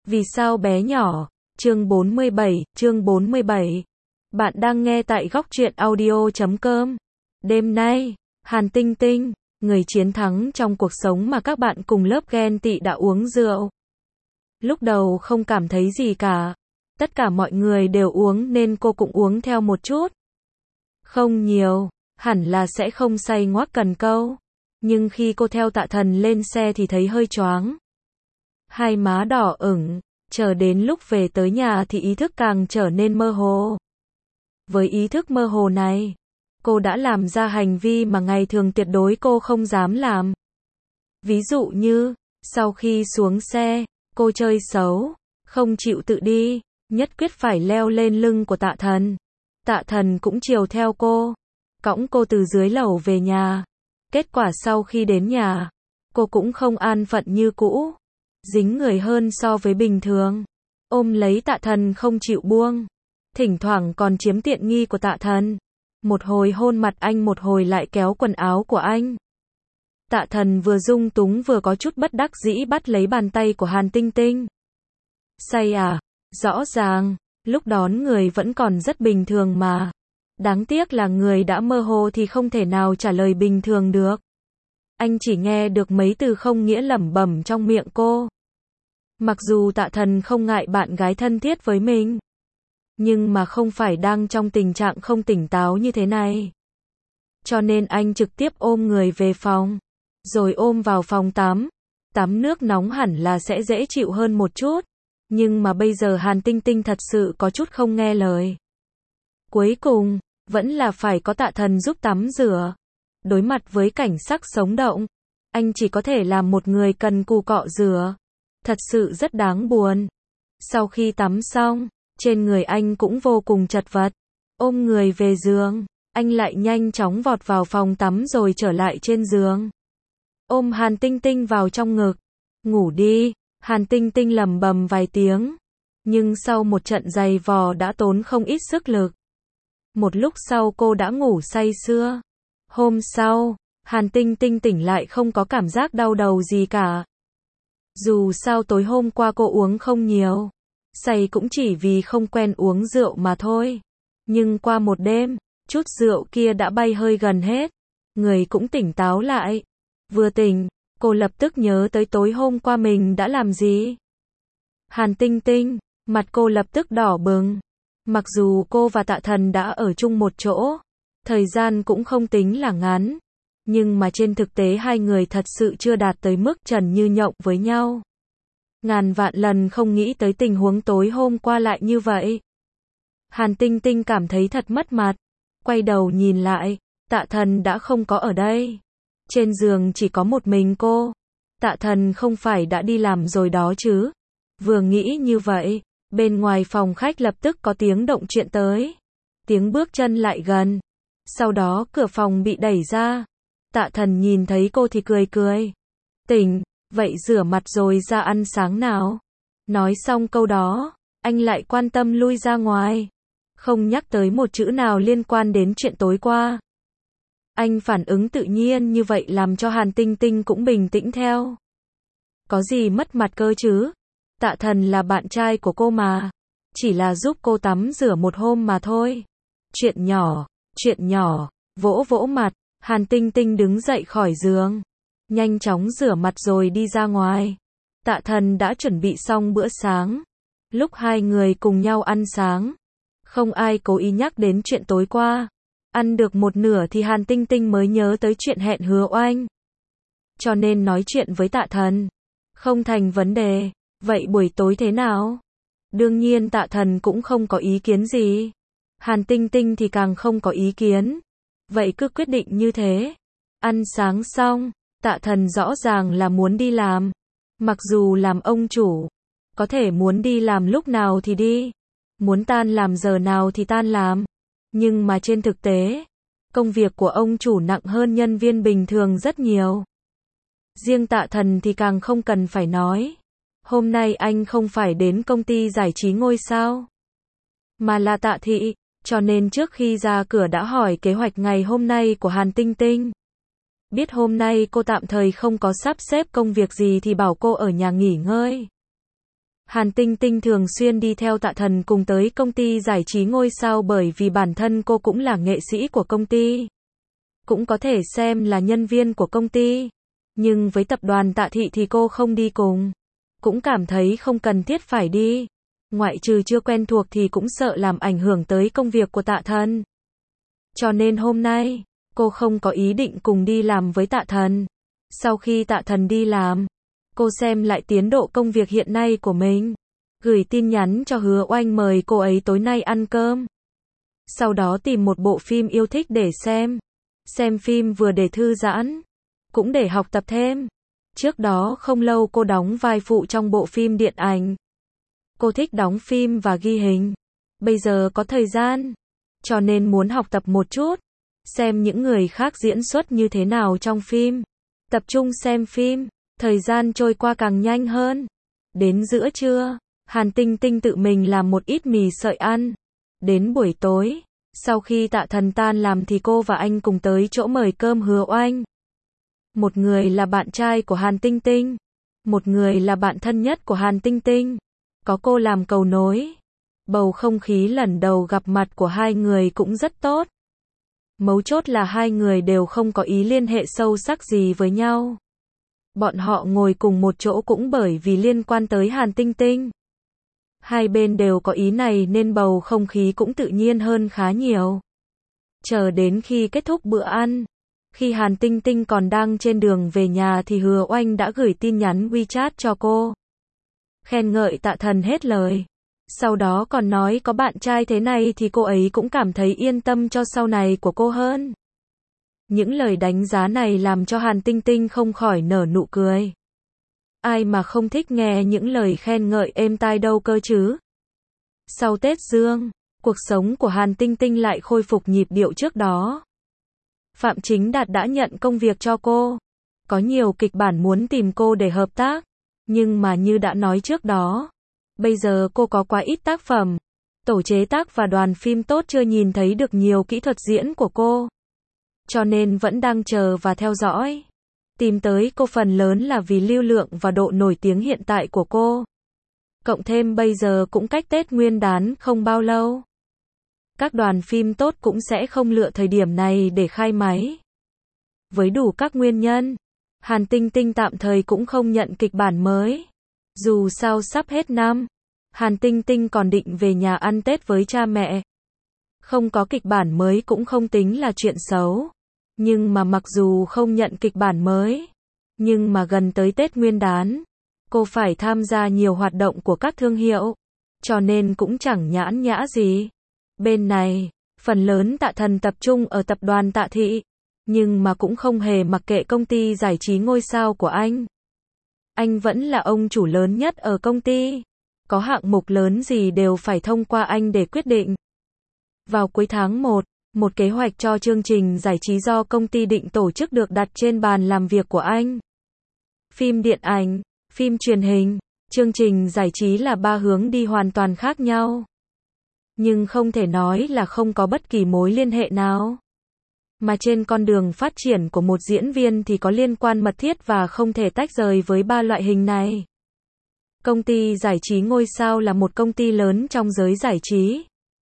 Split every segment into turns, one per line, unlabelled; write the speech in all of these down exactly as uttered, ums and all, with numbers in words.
Vì sao bé nhỏ? Chương bốn mươi bảy, chương bốn mươi bảy. Bạn đang nghe tại góc truyện audio chấm com. Đêm nay, Hàn Tinh Tinh, người chiến thắng trong cuộc sống mà các bạn cùng lớp ghen tị đã uống rượu. Lúc đầu không cảm thấy gì cả. Tất cả mọi người đều uống nên cô cũng uống theo một chút. Không nhiều, hẳn là sẽ không say ngoác cần câu. Nhưng khi cô theo Tạ Thần lên xe thì thấy hơi choáng. Hai má đỏ ửng, chờ đến lúc về tới nhà thì ý thức càng trở nên mơ hồ. Với ý thức mơ hồ này, cô đã làm ra hành vi mà ngày thường tuyệt đối cô không dám làm. Ví dụ như, sau khi xuống xe, cô chơi xấu, không chịu tự đi, nhất quyết phải leo lên lưng của Tạ Thần. Tạ Thần cũng chiều theo cô, cõng cô từ dưới lầu về nhà. Kết quả sau khi đến nhà, cô cũng không an phận như cũ, dính người hơn so với bình thường, ôm lấy Tạ Thần không chịu buông, thỉnh thoảng còn chiếm tiện nghi của Tạ Thần, một hồi hôn mặt anh một hồi lại kéo quần áo của anh. Tạ Thần vừa dung túng vừa có chút bất đắc dĩ bắt lấy bàn tay của Hàn Tinh Tinh. Say à? Rõ ràng, lúc đón người vẫn còn rất bình thường mà. Đáng tiếc là người đã mơ hồ thì không thể nào trả lời bình thường được. Anh chỉ nghe được mấy từ không nghĩa lẩm bẩm trong miệng cô. Mặc dù Tạ Thần không ngại bạn gái thân thiết với mình, nhưng mà không phải đang trong tình trạng không tỉnh táo như thế này. Cho nên anh trực tiếp ôm người về phòng, rồi ôm vào phòng tắm. Tắm nước nóng hẳn là sẽ dễ chịu hơn một chút, nhưng mà bây giờ Hàn Tinh Tinh thật sự có chút không nghe lời. Cuối cùng, vẫn là phải có Tạ Thần giúp tắm rửa. Đối mặt với cảnh sắc sống động, anh chỉ có thể làm một người cần cù cọ rửa. Thật sự rất đáng buồn. Sau khi tắm xong, trên người anh cũng vô cùng chật vật. Ôm người về giường, anh lại nhanh chóng vọt vào phòng tắm rồi trở lại trên giường. Ôm Hàn Tinh Tinh vào trong ngực. Ngủ đi, Hàn Tinh Tinh lẩm bẩm vài tiếng. Nhưng sau một trận giày vò đã tốn không ít sức lực. Một lúc sau cô đã ngủ say sưa. Hôm sau, Hàn Tinh Tinh tỉnh lại không có cảm giác đau đầu gì cả. Dù sao tối hôm qua cô uống không nhiều. Say cũng chỉ vì không quen uống rượu mà thôi. Nhưng qua một đêm, chút rượu kia đã bay hơi gần hết. Người cũng tỉnh táo lại. Vừa tỉnh, cô lập tức nhớ tới tối hôm qua mình đã làm gì. Hàn Tinh Tinh, mặt cô lập tức đỏ bừng. Mặc dù cô và Tạ Thần đã ở chung một chỗ, thời gian cũng không tính là ngắn, nhưng mà trên thực tế hai người thật sự chưa đạt tới mức trần như nhộng với nhau. Ngàn vạn lần không nghĩ tới tình huống tối hôm qua lại như vậy. Hàn Tinh Tinh cảm thấy thật mất mặt, quay đầu nhìn lại, Tạ Thần đã không có ở đây. Trên giường chỉ có một mình cô. Tạ Thần không phải đã đi làm rồi đó chứ? Vừa nghĩ như vậy, bên ngoài phòng khách lập tức có tiếng động chuyện tới. Tiếng bước chân lại gần. Sau đó cửa phòng bị đẩy ra. Tạ Thần nhìn thấy cô thì cười cười. Tỉnh, vậy rửa mặt rồi ra ăn sáng nào. Nói xong câu đó, anh lại quan tâm lui ra ngoài. Không nhắc tới một chữ nào liên quan đến chuyện tối qua. Anh phản ứng tự nhiên như vậy làm cho Hàn Tinh Tinh cũng bình tĩnh theo. Có gì mất mặt cơ chứ? Tạ Thần là bạn trai của cô mà. Chỉ là giúp cô tắm rửa một hôm mà thôi. Chuyện nhỏ, chuyện nhỏ, vỗ vỗ mặt, Hàn Tinh Tinh đứng dậy khỏi giường. Nhanh chóng rửa mặt rồi đi ra ngoài. Tạ Thần đã chuẩn bị xong bữa sáng. Lúc hai người cùng nhau ăn sáng, không ai cố ý nhắc đến chuyện tối qua. Ăn được một nửa thì Hàn Tinh Tinh mới nhớ tới chuyện hẹn hứa oanh. Cho nên nói chuyện với Tạ Thần. Không thành vấn đề. Vậy buổi tối thế nào? Đương nhiên Tạ Thần cũng không có ý kiến gì. Hàn Tinh Tinh thì càng không có ý kiến. Vậy cứ quyết định như thế. Ăn sáng xong, Tạ Thần rõ ràng là muốn đi làm. Mặc dù làm ông chủ, có thể muốn đi làm lúc nào thì đi. Muốn tan làm giờ nào thì tan làm. Nhưng mà trên thực tế, công việc của ông chủ nặng hơn nhân viên bình thường rất nhiều. Riêng Tạ Thần thì càng không cần phải nói. Hôm nay anh không phải đến công ty giải trí ngôi sao, mà là Tạ Thị, cho nên trước khi ra cửa đã hỏi kế hoạch ngày hôm nay của Hàn Tinh Tinh. Biết hôm nay cô tạm thời không có sắp xếp công việc gì thì bảo cô ở nhà nghỉ ngơi. Hàn Tinh Tinh thường xuyên đi theo Tạ Thần cùng tới công ty giải trí ngôi sao bởi vì bản thân cô cũng là nghệ sĩ của công ty. Cũng có thể xem là nhân viên của công ty. Nhưng với tập đoàn Tạ Thị thì cô không đi cùng. Cũng cảm thấy không cần thiết phải đi. Ngoại trừ chưa quen thuộc thì cũng sợ làm ảnh hưởng tới công việc của Tạ Thần. Cho nên hôm nay, cô không có ý định cùng đi làm với Tạ Thần. Sau khi Tạ Thần đi làm, cô xem lại tiến độ công việc hiện nay của mình. Gửi tin nhắn cho Hứa Oanh mời cô ấy tối nay ăn cơm. Sau đó tìm một bộ phim yêu thích để xem. Xem phim vừa để thư giãn, cũng để học tập thêm. Trước đó không lâu cô đóng vai phụ trong bộ phim điện ảnh. Cô thích đóng phim và ghi hình. Bây giờ có thời gian, cho nên muốn học tập một chút. Xem những người khác diễn xuất như thế nào trong phim. Tập trung xem phim, thời gian trôi qua càng nhanh hơn. Đến giữa trưa, Hàn Tinh Tinh tự mình làm một ít mì sợi ăn. Đến buổi tối, sau khi Tạ Thần tan làm thì cô và anh cùng tới chỗ mời cơm Hứa Oanh. Một người là bạn trai của Hàn Tinh Tinh, một người là bạn thân nhất của Hàn Tinh Tinh. Có cô làm cầu nối. Bầu không khí lần đầu gặp mặt của hai người cũng rất tốt. Mấu chốt là hai người đều không có ý liên hệ sâu sắc gì với nhau. Bọn họ ngồi cùng một chỗ cũng bởi vì liên quan tới Hàn Tinh Tinh. Hai bên đều có ý này nên bầu không khí cũng tự nhiên hơn khá nhiều. Chờ đến khi kết thúc bữa ăn, khi Hàn Tinh Tinh còn đang trên đường về nhà thì Hứa Oanh đã gửi tin nhắn WeChat cho cô. Khen ngợi Tạ Thần hết lời. Sau đó còn nói có bạn trai thế này thì cô ấy cũng cảm thấy yên tâm cho sau này của cô hơn. Những lời đánh giá này làm cho Hàn Tinh Tinh không khỏi nở nụ cười. Ai mà không thích nghe những lời khen ngợi êm tai đâu cơ chứ. Sau Tết Dương, cuộc sống của Hàn Tinh Tinh lại khôi phục nhịp điệu trước đó. Phạm Chính Đạt đã nhận công việc cho cô. Có nhiều kịch bản muốn tìm cô để hợp tác. Nhưng mà như đã nói trước đó, bây giờ cô có quá ít tác phẩm. Tổ chế tác và đoàn phim tốt chưa nhìn thấy được nhiều kỹ thuật diễn của cô. Cho nên vẫn đang chờ và theo dõi. Tìm tới cô phần lớn là vì lưu lượng và độ nổi tiếng hiện tại của cô. Cộng thêm bây giờ cũng cách Tết Nguyên đán không bao lâu. Các đoàn phim tốt cũng sẽ không lựa thời điểm này để khai máy. Với đủ các nguyên nhân, Hàn Tinh Tinh tạm thời cũng không nhận kịch bản mới. Dù sao sắp hết năm, Hàn Tinh Tinh còn định về nhà ăn Tết với cha mẹ. Không có kịch bản mới cũng không tính là chuyện xấu. Nhưng mà mặc dù không nhận kịch bản mới, nhưng mà gần tới Tết Nguyên đán, cô phải tham gia nhiều hoạt động của các thương hiệu, cho nên cũng chẳng nhãn nhã gì. Bên này, phần lớn Tạ Thần tập trung ở tập đoàn Tạ Thị, nhưng mà cũng không hề mặc kệ công ty giải trí ngôi sao của anh. Anh vẫn là ông chủ lớn nhất ở công ty, có hạng mục lớn gì đều phải thông qua anh để quyết định. Vào cuối tháng một, một kế hoạch cho chương trình giải trí do công ty định tổ chức được đặt trên bàn làm việc của anh. Phim điện ảnh, phim truyền hình, chương trình giải trí là ba hướng đi hoàn toàn khác nhau. Nhưng không thể nói là không có bất kỳ mối liên hệ nào. Mà trên con đường phát triển của một diễn viên thì có liên quan mật thiết và không thể tách rời với ba loại hình này. Công ty giải trí ngôi sao là một công ty lớn trong giới giải trí.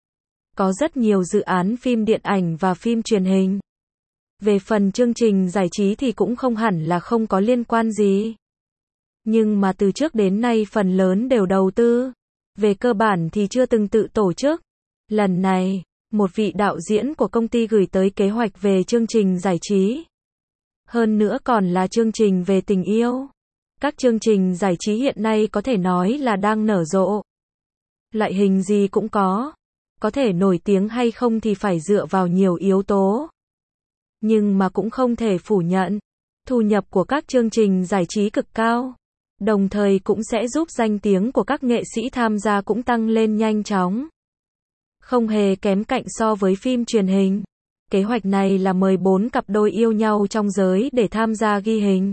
Có rất nhiều dự án phim điện ảnh và phim truyền hình. Về phần chương trình giải trí thì cũng không hẳn là không có liên quan gì. Nhưng mà từ trước đến nay phần lớn đều đầu tư. Về cơ bản thì chưa từng tự tổ chức. Lần này, một vị đạo diễn của công ty gửi tới kế hoạch về chương trình giải trí. Hơn nữa còn là chương trình về tình yêu. Các chương trình giải trí hiện nay có thể nói là đang nở rộ. Loại hình gì cũng có. Có thể nổi tiếng hay không thì phải dựa vào nhiều yếu tố. Nhưng mà cũng không thể phủ nhận, thu nhập của các chương trình giải trí cực cao. Đồng thời cũng sẽ giúp danh tiếng của các nghệ sĩ tham gia cũng tăng lên nhanh chóng. Không hề kém cạnh so với phim truyền hình. Kế hoạch này là mời bốn cặp đôi yêu nhau trong giới để tham gia ghi hình.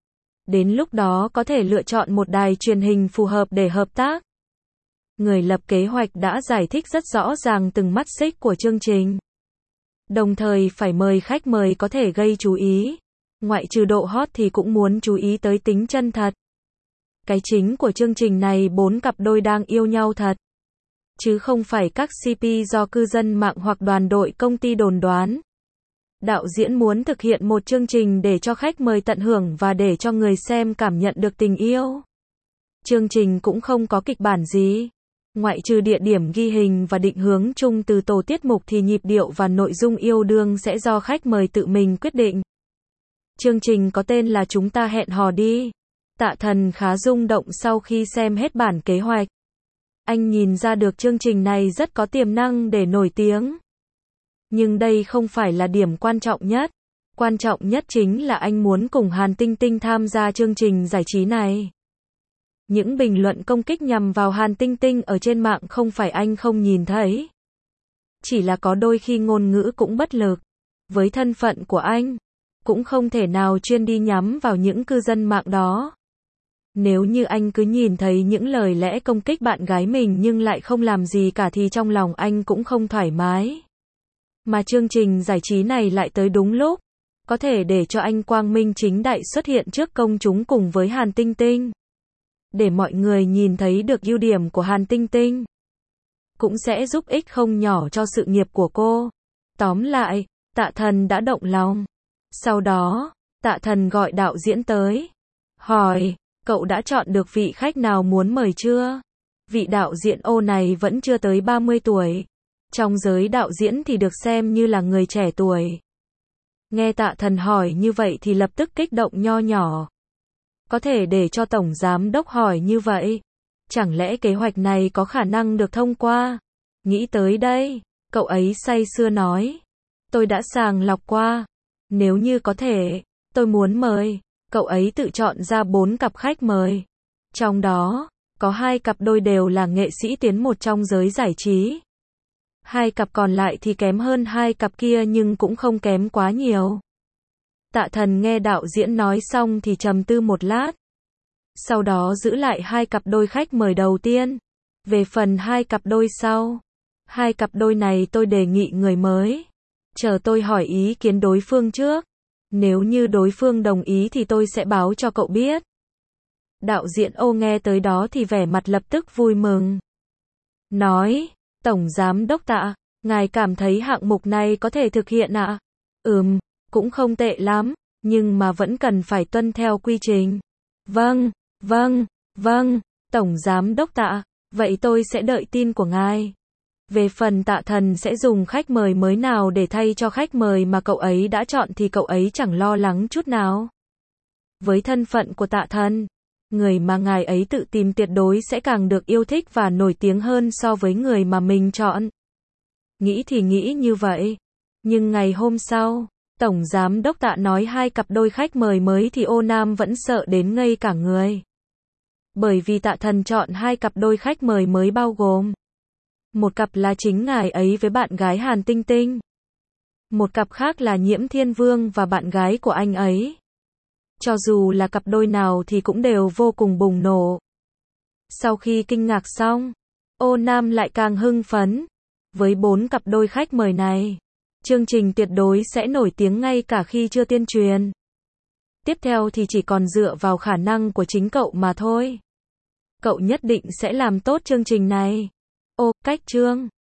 Đến lúc đó có thể lựa chọn một đài truyền hình phù hợp để hợp tác. Người lập kế hoạch đã giải thích rất rõ ràng từng mắt xích của chương trình. Đồng thời phải mời khách mời có thể gây chú ý. Ngoại trừ độ hot thì cũng muốn chú ý tới tính chân thật. Cái chính của chương trình này bốn cặp đôi đang yêu nhau thật. Chứ không phải các xê pê do cư dân mạng hoặc đoàn đội công ty đồn đoán. Đạo diễn muốn thực hiện một chương trình để cho khách mời tận hưởng và để cho người xem cảm nhận được tình yêu. Chương trình cũng không có kịch bản gì. Ngoại trừ địa điểm ghi hình và định hướng chung từ tổ tiết mục thì nhịp điệu và nội dung yêu đương sẽ do khách mời tự mình quyết định. Chương trình có tên là Chúng ta hẹn hò đi. Tạ Thần khá rung động sau khi xem hết bản kế hoạch. Anh nhìn ra được chương trình này rất có tiềm năng để nổi tiếng. Nhưng đây không phải là điểm quan trọng nhất. Quan trọng nhất chính là anh muốn cùng Hàn Tinh Tinh tham gia chương trình giải trí này. Những bình luận công kích nhằm vào Hàn Tinh Tinh ở trên mạng không phải anh không nhìn thấy. Chỉ là có đôi khi ngôn ngữ cũng bất lực. Với thân phận của anh, cũng không thể nào chuyên đi nhắm vào những cư dân mạng đó. Nếu như anh cứ nhìn thấy những lời lẽ công kích bạn gái mình nhưng lại không làm gì cả thì trong lòng anh cũng không thoải mái. Mà chương trình giải trí này lại tới đúng lúc. Có thể để cho anh quang minh chính đại xuất hiện trước công chúng cùng với Hàn Tinh Tinh. Để mọi người nhìn thấy được ưu điểm của Hàn Tinh Tinh. Cũng sẽ giúp ích không nhỏ cho sự nghiệp của cô. Tóm lại, Tạ Thần đã động lòng. Sau đó, Tạ Thần gọi đạo diễn tới. Hỏi, cậu đã chọn được vị khách nào muốn mời chưa? Vị đạo diễn ô này vẫn chưa tới ba mươi tuổi. Trong giới đạo diễn thì được xem như là người trẻ tuổi. Nghe Tạ Thần hỏi như vậy thì lập tức kích động nho nhỏ. Có thể để cho Tổng Giám Đốc hỏi như vậy. Chẳng lẽ kế hoạch này có khả năng được thông qua? Nghĩ tới đây, cậu ấy say sưa nói. Tôi đã sàng lọc qua. Nếu như có thể, tôi muốn mời. Cậu ấy tự chọn ra bốn cặp khách mời. Trong đó, có hai cặp đôi đều là nghệ sĩ tiến một trong giới giải trí. Hai cặp còn lại thì kém hơn hai cặp kia nhưng cũng không kém quá nhiều. Tạ Thần nghe đạo diễn nói xong thì trầm tư một lát. Sau đó giữ lại hai cặp đôi khách mời đầu tiên. Về phần hai cặp đôi sau. Hai cặp đôi này tôi đề nghị người mới. Chờ tôi hỏi ý kiến đối phương trước. Nếu như đối phương đồng ý thì tôi sẽ báo cho cậu biết. Đạo diễn ô nghe tới đó thì vẻ mặt lập tức vui mừng. Nói, Tổng Giám Đốc Tạ, ngài cảm thấy hạng mục này có thể thực hiện ạ? À? Ừm, cũng không tệ lắm, nhưng mà vẫn cần phải tuân theo quy trình. Vâng, vâng, vâng, Tổng Giám Đốc Tạ, vậy tôi sẽ đợi tin của ngài. Về phần Tạ Thần sẽ dùng khách mời mới nào để thay cho khách mời mà cậu ấy đã chọn thì cậu ấy chẳng lo lắng chút nào. Với thân phận của Tạ Thần, người mà ngài ấy tự tìm tuyệt đối sẽ càng được yêu thích và nổi tiếng hơn so với người mà mình chọn. Nghĩ thì nghĩ như vậy. Nhưng ngày hôm sau, Tổng Giám Đốc Tạ nói hai cặp đôi khách mời mới thì ô Nam vẫn sợ đến ngây cả người. Bởi vì Tạ Thần chọn hai cặp đôi khách mời mới bao gồm. Một cặp là chính ngài ấy với bạn gái Hàn Tinh Tinh. Một cặp khác là Nhiễm Thiên Vương và bạn gái của anh ấy. Cho dù là cặp đôi nào thì cũng đều vô cùng bùng nổ. Sau khi kinh ngạc xong, ô Nam lại càng hưng phấn. Với bốn cặp đôi khách mời này, chương trình tuyệt đối sẽ nổi tiếng ngay cả khi chưa tuyên truyền. Tiếp theo thì chỉ còn dựa vào khả năng của chính cậu mà thôi. Cậu nhất định sẽ làm tốt chương trình này. Ô, cách chương.